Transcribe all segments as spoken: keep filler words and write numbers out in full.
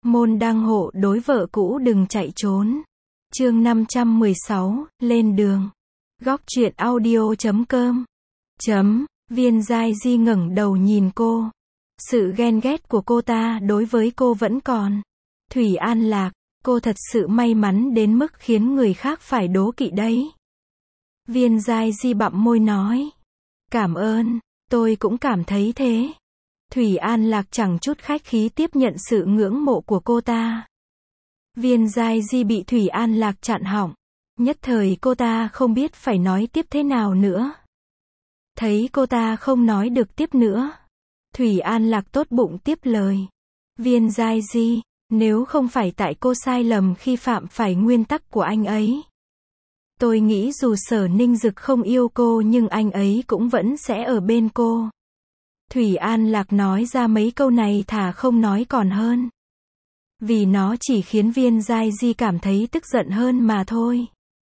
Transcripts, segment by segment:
Môn đăng hộ đối vợ cũ đừng chạy trốn. Chương năm trăm mười sáu, lên đường. Góc truyện audio chấm com. Chấm, Viên Giai Di ngẩng đầu nhìn cô. Sự ghen ghét của cô ta đối với cô vẫn còn. Thủy An Lạc, cô thật sự may mắn đến mức khiến người khác phải đố kỵ đấy. Viên Giai Di bặm môi nói. Cảm ơn, tôi cũng cảm thấy thế. Thủy An Lạc chẳng chút khách khí tiếp nhận sự ngưỡng mộ của cô ta. Viên Giai Di bị Thủy An Lạc chặn họng. Nhất thời cô ta không biết phải nói tiếp thế nào nữa. Thấy cô ta không nói được tiếp nữa, Thủy An Lạc tốt bụng tiếp lời. Viên Giai Di, nếu không phải tại cô sai lầm khi phạm phải nguyên tắc của anh ấy, tôi nghĩ dù Sở Ninh Dực không yêu cô nhưng anh ấy cũng vẫn sẽ ở bên cô. Thủy An Lạc nói ra mấy câu này thà không nói còn hơn. Vì nó chỉ khiến Viên Giai Di cảm thấy tức giận hơn mà thôi.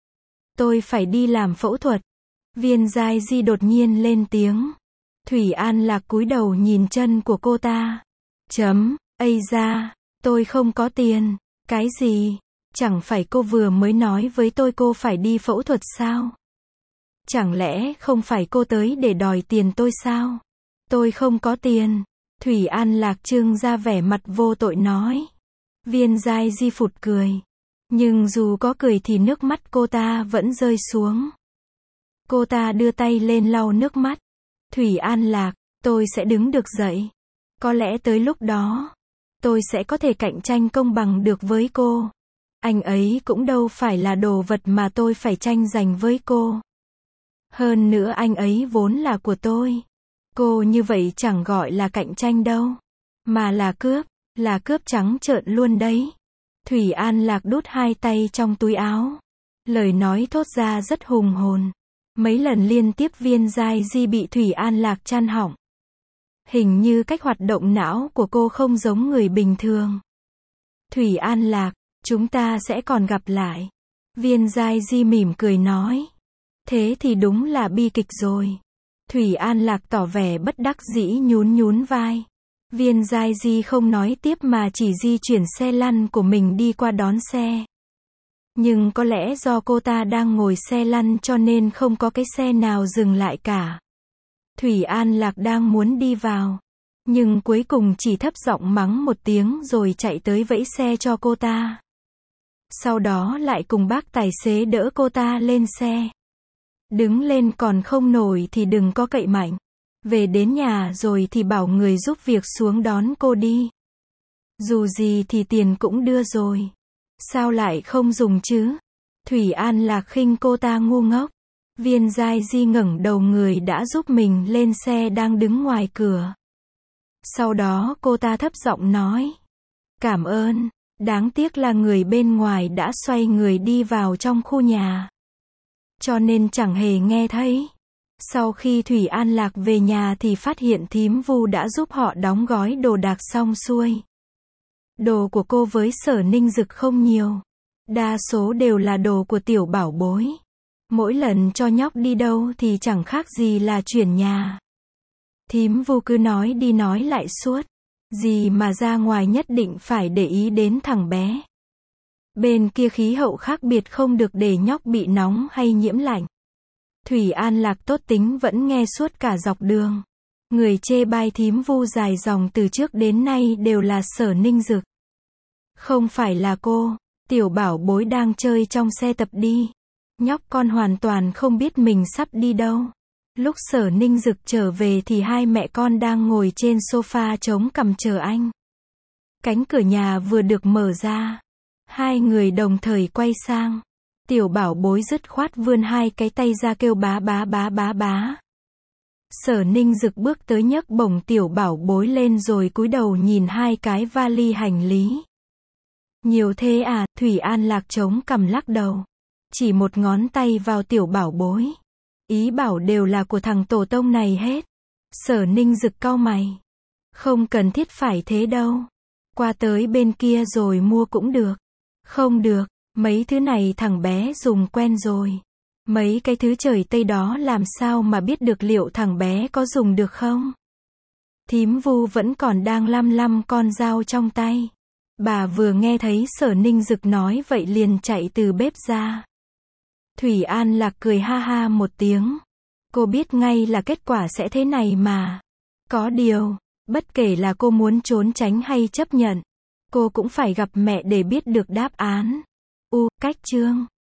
Tôi phải đi làm phẫu thuật. Viên Giai Di đột nhiên lên tiếng. Thủy An Lạc cúi đầu nhìn chân của cô ta. Chấm, ây da, tôi không có tiền. Cái gì? Chẳng phải cô vừa mới nói với tôi cô phải đi phẫu thuật sao? Chẳng lẽ không phải cô tới để đòi tiền tôi sao? Tôi không có tiền. Thủy An Lạc trưng ra vẻ mặt vô tội nói. Viên Giai Di phụt cười. Nhưng dù có cười thì nước mắt cô ta vẫn rơi xuống. Cô ta đưa tay lên lau nước mắt. Thủy An Lạc, tôi sẽ đứng được dậy. Có lẽ tới lúc đó, tôi sẽ có thể cạnh tranh công bằng được với cô. Anh ấy cũng đâu phải là đồ vật mà tôi phải tranh giành với cô. Hơn nữa anh ấy vốn là của tôi. Cô như vậy chẳng gọi là cạnh tranh đâu, mà là cướp, là cướp trắng trợn luôn đấy. Thủy An Lạc đút hai tay trong túi áo. Lời nói thốt ra rất hùng hồn. Mấy lần liên tiếp Viên Giai Di bị Thủy An Lạc chặn họng. Hình như cách hoạt động não của cô không giống người bình thường. Thủy An Lạc, chúng ta sẽ còn gặp lại. Viên Giai Di mỉm cười nói. Thế thì đúng là bi kịch rồi. Thủy An Lạc tỏ vẻ bất đắc dĩ nhún nhún vai. Viên Giai Di không nói tiếp mà chỉ di chuyển xe lăn của mình đi qua đón xe. Nhưng có lẽ do cô ta đang ngồi xe lăn cho nên không có cái xe nào dừng lại cả. Thủy An Lạc đang muốn đi vào, nhưng cuối cùng chỉ thấp giọng mắng một tiếng rồi chạy tới vẫy xe cho cô ta. Sau đó lại cùng bác tài xế đỡ cô ta lên xe. Đứng lên còn không nổi thì đừng có cậy mạnh. Về đến nhà rồi thì bảo người giúp việc xuống đón cô đi. Dù gì thì tiền cũng đưa rồi. Sao lại không dùng chứ? Thủy An Lạc khinh cô ta ngu ngốc. Viên Giai Di ngẩng đầu người đã giúp mình lên xe đang đứng ngoài cửa. Sau đó cô ta thấp giọng nói. Cảm ơn. Đáng tiếc là người bên ngoài đã xoay người đi vào trong khu nhà. Cho nên chẳng hề nghe thấy. Sau khi Thủy An Lạc về nhà thì phát hiện thím Vu đã giúp họ đóng gói đồ đạc xong xuôi. Đồ của cô với Sở Ninh Dực không nhiều. Đa số đều là đồ của tiểu bảo bối. Mỗi lần cho nhóc đi đâu thì chẳng khác gì là chuyển nhà. Thím Vu cứ nói đi nói lại suốt. Gì mà ra ngoài nhất định phải để ý đến thằng bé. Bên kia khí hậu khác biệt không được để nhóc bị nóng hay nhiễm lạnh. Thủy An Lạc tốt tính vẫn nghe suốt cả dọc đường. Người chê bai thím Vu dài dòng từ trước đến nay đều là Sở Ninh Dực. Không phải là cô. Tiểu bảo bối đang chơi trong xe tập đi. Nhóc con hoàn toàn không biết mình sắp đi đâu. Lúc Sở Ninh Dực trở về thì hai mẹ con đang ngồi trên sofa chống cằm chờ anh. Cánh cửa nhà vừa được mở ra. Hai người đồng thời quay sang. Tiểu bảo bối dứt khoát vươn hai cái tay ra kêu bá bá bá bá bá. Sở Ninh Dực bước tới nhấc bổng tiểu bảo bối lên rồi cúi đầu nhìn hai cái vali hành lý. Nhiều thế à? Thủy An Lạc chống cằm lắc đầu. Chỉ một ngón tay vào tiểu bảo bối. Ý bảo đều là của thằng tổ tông này hết. Sở Ninh Dực cau mày. Không cần thiết phải thế đâu. Qua tới bên kia rồi mua cũng được. Không được. Mấy thứ này thằng bé dùng quen rồi. Mấy cái thứ trời Tây đó làm sao mà biết được liệu thằng bé có dùng được không? Thím Vu vẫn còn đang lăm lăm con dao trong tay. Bà vừa nghe thấy Sở Ninh Dực nói vậy liền chạy từ bếp ra. Thủy An Lạc cười ha ha một tiếng. Cô biết ngay là kết quả sẽ thế này mà. Có điều, bất kể là cô muốn trốn tránh hay chấp nhận, cô cũng phải gặp mẹ để biết được đáp án. U, cách chương